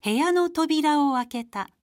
部屋の扉を開けた。